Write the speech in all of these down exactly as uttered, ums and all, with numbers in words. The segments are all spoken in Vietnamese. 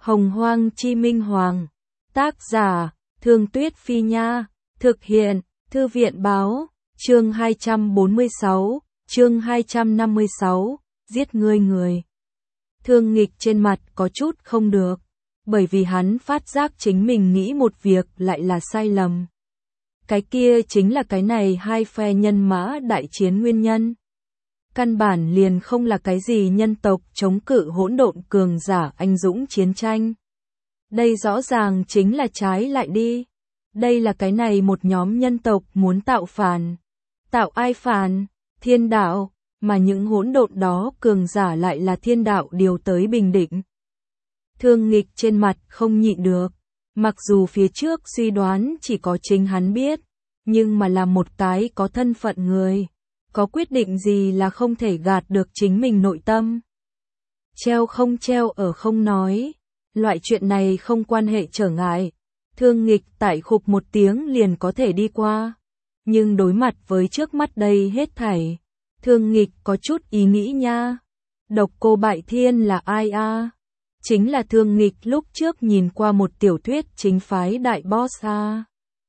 Hồng Hoang Chi Minh Hoàng. Tác giả, Thương Tuyết Phi Nha. Thực hiện, Thư viện Báo. Chương hai trăm bốn mươi sáu, chương hai trăm năm mươi sáu, giết ngươi người. Thương Nghịch trên mặt có chút không được, bởi vì hắn phát giác chính mình nghĩ một việc lại là sai lầm. Cái kia chính là cái này hai phe nhân mã đại chiến nguyên nhân. Căn bản liền không là cái gì nhân tộc chống cự hỗn độn cường giả anh dũng chiến tranh. Đây rõ ràng chính là trái lại đi. Đây là cái này một nhóm nhân tộc muốn tạo phản. Tạo ai phản? Thiên đạo, mà những hỗn độn đó cường giả lại là thiên đạo điều tới bình định. Thương Nghịch trên mặt không nhịn được, mặc dù phía trước suy đoán chỉ có chính hắn biết, nhưng mà là một cái có thân phận người, có quyết định gì là không thể gạt được chính mình nội tâm. Treo không treo ở không nói, loại chuyện này không quan hệ trở ngại. Thương Nghịch tại khục một tiếng liền có thể đi qua. Nhưng đối mặt với trước mắt đây hết thảy, Thương Nghịch có chút ý nghĩ nha. Độc Cô Bại Thiên là ai a? Chính là Thương Nghịch lúc trước nhìn qua một tiểu thuyết chính phái đại boss a.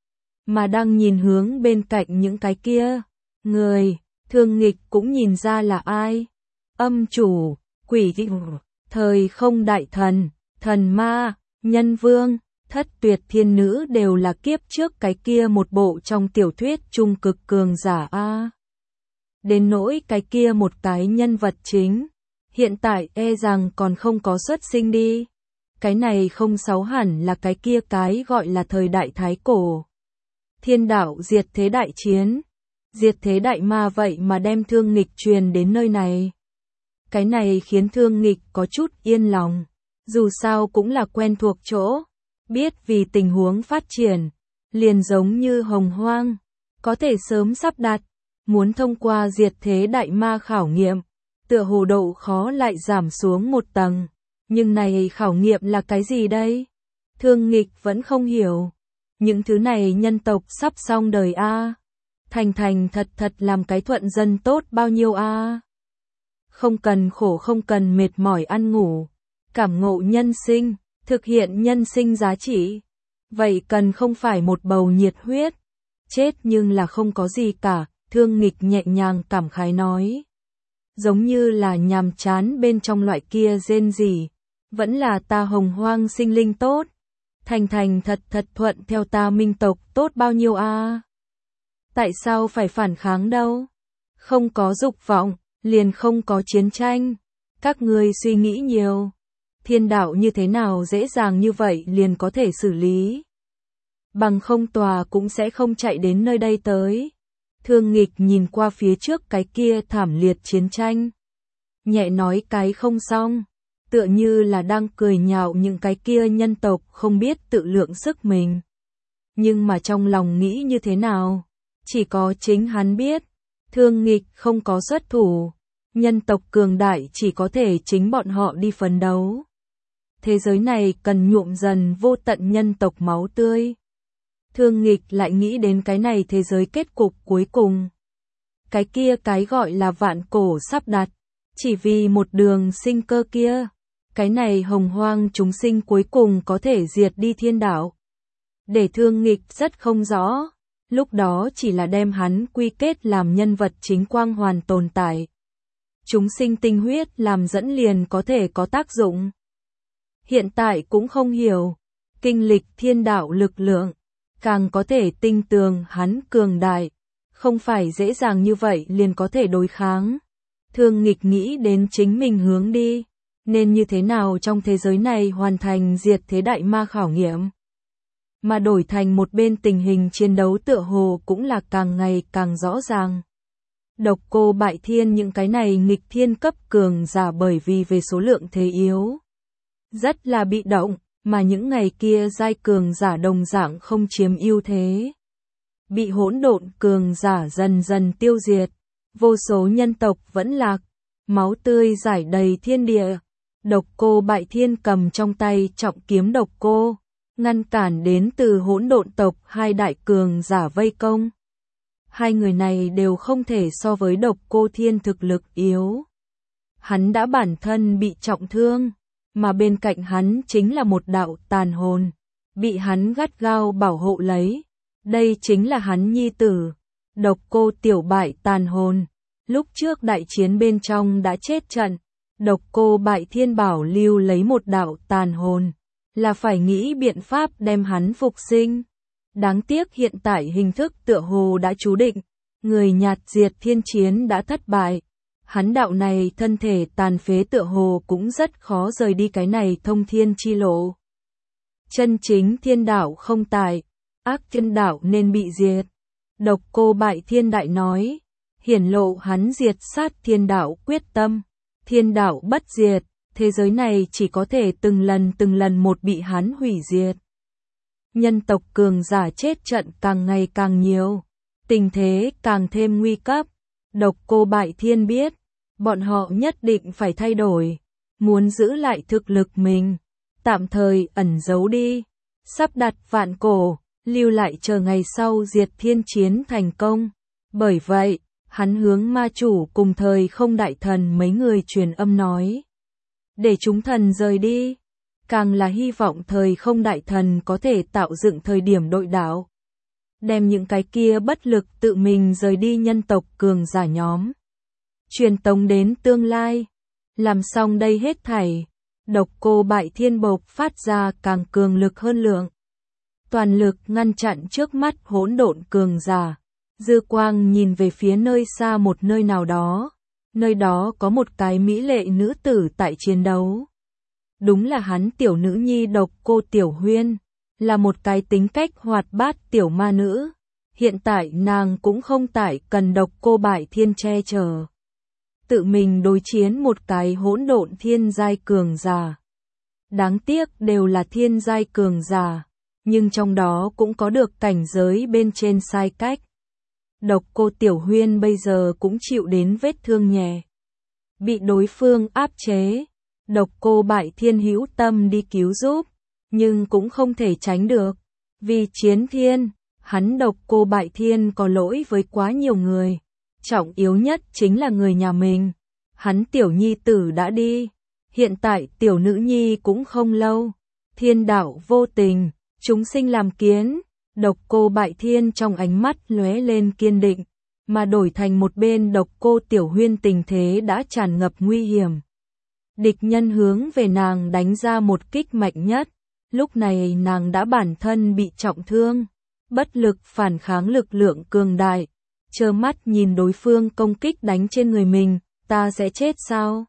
Mà đang nhìn hướng bên cạnh những cái kia người, Thương Nghịch cũng nhìn ra là ai. Âm chủ, quỷ thời không đại thần, thần ma, nhân vương, thất tuyệt thiên nữ đều là kiếp trước cái kia một bộ trong tiểu thuyết trung cực cường giả a. Đến nỗi cái kia một cái nhân vật chính, hiện tại e rằng còn không có xuất sinh đi. Cái này không sáu hẳn là cái kia cái gọi là thời đại thái cổ. Thiên đạo diệt thế đại chiến, diệt thế đại ma vậy mà đem Thương Nghịch truyền đến nơi này. Cái này khiến Thương Nghịch có chút yên lòng, dù sao cũng là quen thuộc chỗ, biết vì tình huống phát triển, liền giống như Hồng Hoang, có thể sớm sắp đặt, muốn thông qua diệt thế đại ma khảo nghiệm, tựa hồ độ khó lại giảm xuống một tầng, nhưng này khảo nghiệm là cái gì đây? Thương Nghịch vẫn không hiểu, những thứ này nhân tộc sắp xong đời a, thành thành thật thật làm cái thuận dân tốt bao nhiêu a, không cần khổ không cần mệt mỏi ăn ngủ, cảm ngộ nhân sinh, thực hiện nhân sinh giá trị, vậy cần không phải một bầu nhiệt huyết, chết nhưng là không có gì cả. Thương Nghịch nhẹ nhàng cảm khái nói, giống như là nhàm chán bên trong loại kia rên rỉ, vẫn là ta Hồng Hoang sinh linh tốt, thành thành thật thật thuận theo ta minh tộc tốt bao nhiêu a. Tại sao phải phản kháng đâu? Không có dục vọng, liền không có chiến tranh. Các ngươi suy nghĩ nhiều. Thiên đạo như thế nào dễ dàng như vậy liền có thể xử lý. Bằng không tòa cũng sẽ không chạy đến nơi đây tới. Thương Nghịch nhìn qua phía trước cái kia thảm liệt chiến tranh. Nhẹ nói cái không xong, tựa như là đang cười nhạo những cái kia nhân tộc không biết tự lượng sức mình. Nhưng mà trong lòng nghĩ như thế nào? Chỉ có chính hắn biết. Thương Nghịch không có xuất thủ. Nhân tộc cường đại chỉ có thể chính bọn họ đi phấn đấu. Thế giới này cần nhuộm dần vô tận nhân tộc máu tươi. Thương Nghịch lại nghĩ đến cái này thế giới kết cục cuối cùng. Cái kia cái gọi là vạn cổ sắp đặt, chỉ vì một đường sinh cơ kia. Cái này Hồng Hoang chúng sinh cuối cùng có thể diệt đi thiên đạo. Để Thương Nghịch rất không rõ, lúc đó chỉ là đem hắn quy kết làm nhân vật chính quang hoàn tồn tại. Chúng sinh tinh huyết làm dẫn liền có thể có tác dụng. Hiện tại cũng không hiểu, kinh lịch thiên đạo lực lượng, càng có thể tinh tường hắn cường đại, không phải dễ dàng như vậy liền có thể đối kháng. Thương Nghịch nghĩ đến chính mình hướng đi, nên như thế nào trong thế giới này hoàn thành diệt thế đại ma khảo nghiệm. Mà đổi thành một bên tình hình chiến đấu tựa hồ cũng là càng ngày càng rõ ràng. Độc Cô Bại Thiên những cái này nghịch thiên cấp cường giả bởi vì về số lượng thế yếu, rất là bị động, mà những ngày kia giai cường giả đồng dạng không chiếm ưu thế. Bị hỗn độn cường giả dần dần tiêu diệt, vô số nhân tộc vẫn lạc, máu tươi rải đầy thiên địa. Độc Cô Bại Thiên cầm trong tay trọng kiếm độc cô, ngăn cản đến từ hỗn độn tộc hai đại cường giả vây công. Hai người này đều không thể so với Độc Cô Thiên thực lực yếu. Hắn đã bản thân bị trọng thương, mà bên cạnh hắn chính là một đạo tàn hồn, bị hắn gắt gao bảo hộ lấy. Đây chính là hắn nhi tử, Độc Cô Tiểu Bại tàn hồn. Lúc trước đại chiến bên trong đã chết trận, Độc Cô Bại Thiên bảo lưu lấy một đạo tàn hồn, là phải nghĩ biện pháp đem hắn phục sinh. Đáng tiếc hiện tại hình thức tựa hồ đã chú định, người nhạt diệt thiên chiến đã thất bại. Hắn đạo này thân thể tàn phế tựa hồ cũng rất khó rời đi cái này thông thiên chi lộ. Chân chính thiên đạo không tại, ác thiên đạo nên bị diệt. Độc Cô Bại Thiên đại nói, hiển lộ hắn diệt sát thiên đạo quyết tâm. Thiên đạo bất diệt, thế giới này chỉ có thể từng lần từng lần một bị hắn hủy diệt. Nhân tộc cường giả chết trận càng ngày càng nhiều, tình thế càng thêm nguy cấp. Độc Cô Bại Thiên biết, bọn họ nhất định phải thay đổi, muốn giữ lại thực lực mình, tạm thời ẩn giấu đi, sắp đặt vạn cổ, lưu lại chờ ngày sau diệt thiên chiến thành công. Bởi vậy, hắn hướng ma chủ cùng thời không đại thần mấy người truyền âm nói, để chúng thần rời đi, càng là hy vọng thời không đại thần có thể tạo dựng thời điểm đội đảo, đem những cái kia bất lực tự mình rời đi nhân tộc cường giả nhóm truyền tống đến tương lai. Làm xong đây hết thảy, Độc Cô Bại Thiên bộc phát ra càng cường lực hơn lượng, toàn lực ngăn chặn trước mắt hỗn độn cường giả. Dư quang nhìn về phía nơi xa một nơi nào đó, nơi đó có một cái mỹ lệ nữ tử tại chiến đấu. Đúng là hắn tiểu nữ nhi Độc Cô Tiểu Huyên, là một cái tính cách hoạt bát tiểu ma nữ. Hiện tại nàng cũng không tại cần Độc Cô Bại Thiên che chở, tự mình đối chiến một cái hỗn độn thiên giai cường giả. Đáng tiếc đều là thiên giai cường giả, nhưng trong đó cũng có được cảnh giới bên trên sai cách. Độc Cô Tiểu Huyên bây giờ cũng chịu đến vết thương nhẹ, bị đối phương áp chế. Độc Cô Bại Thiên hữu tâm đi cứu giúp, nhưng cũng không thể tránh được. Vì chiến thiên, hắn Độc Cô Bại Thiên có lỗi với quá nhiều người. Trọng yếu nhất chính là người nhà mình. Hắn tiểu nhi tử đã đi, hiện tại tiểu nữ nhi cũng không lâu. Thiên đạo vô tình, chúng sinh làm kiến. Độc Cô Bại Thiên trong ánh mắt lóe lên kiên định, mà đổi thành một bên Độc Cô Tiểu Huyên tình thế đã tràn ngập nguy hiểm. Địch nhân hướng về nàng đánh ra một kích mạnh nhất, lúc này nàng đã bản thân bị trọng thương, bất lực phản kháng lực lượng cường đại, trơ mắt nhìn đối phương công kích đánh trên người mình, ta sẽ chết sao?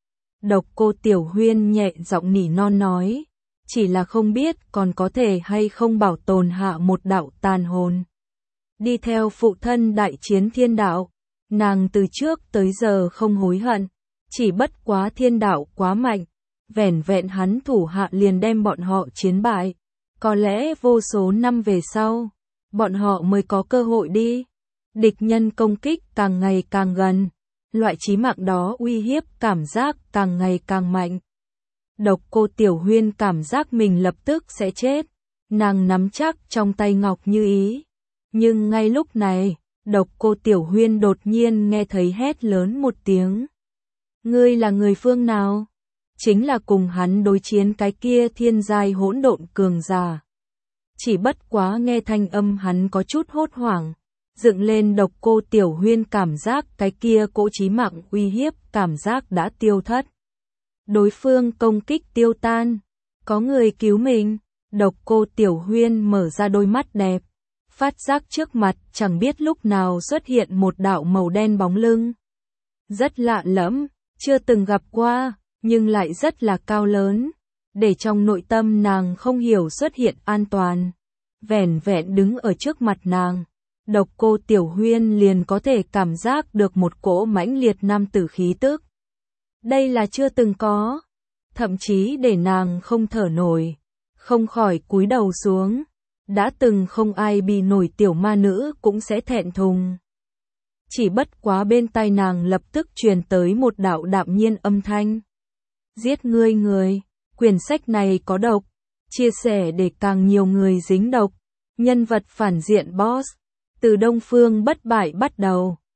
Độc Cô Tiểu Huyên nhẹ giọng nỉ non nói, chỉ là không biết còn có thể hay không bảo tồn hạ một đạo tàn hồn. Đi theo phụ thân đại chiến thiên đạo, nàng từ trước tới giờ không hối hận, chỉ bất quá thiên đạo quá mạnh, vẻn vẹn hắn thủ hạ liền đem bọn họ chiến bại. Có lẽ vô số năm về sau, bọn họ mới có cơ hội đi. Địch nhân công kích càng ngày càng gần, loại chí mạng đó uy hiếp cảm giác càng ngày càng mạnh. Độc Cô Tiểu Huyên cảm giác mình lập tức sẽ chết, nàng nắm chắc trong tay ngọc như ý. Nhưng ngay lúc này, Độc Cô Tiểu Huyên đột nhiên nghe thấy hét lớn một tiếng. Ngươi là người phương nào? Chính là cùng hắn đối chiến cái kia thiên giai hỗn độn cường giả. Chỉ bất quá nghe thanh âm hắn có chút hốt hoảng, dựng lên. Độc Cô Tiểu Huyên cảm giác cái kia cỗ chí mạng uy hiếp cảm giác đã tiêu thất. Đối phương công kích tiêu tan, có người cứu mình. Độc Cô Tiểu Huyên mở ra đôi mắt đẹp, phát giác trước mặt chẳng biết lúc nào xuất hiện một đạo màu đen bóng lưng. Rất lạ lẫm, chưa từng gặp qua, nhưng lại rất là cao lớn, để trong nội tâm nàng không hiểu xuất hiện an toàn. Vẻn vẹn đứng ở trước mặt nàng, Độc Cô Tiểu Huyên liền có thể cảm giác được một cỗ mãnh liệt nam tử khí tức. Đây là chưa từng có, thậm chí để nàng không thở nổi, không khỏi cúi đầu xuống. Đã từng không ai bị nổi tiểu ma nữ cũng sẽ thẹn thùng. Chỉ bất quá bên tai nàng lập tức truyền tới một đạo đạm nhiên âm thanh. Giết ngươi người, quyển sách này có độc, chia sẻ để càng nhiều người dính độc. Nhân vật phản diện boss, từ Đông Phương Bất Bại bắt đầu.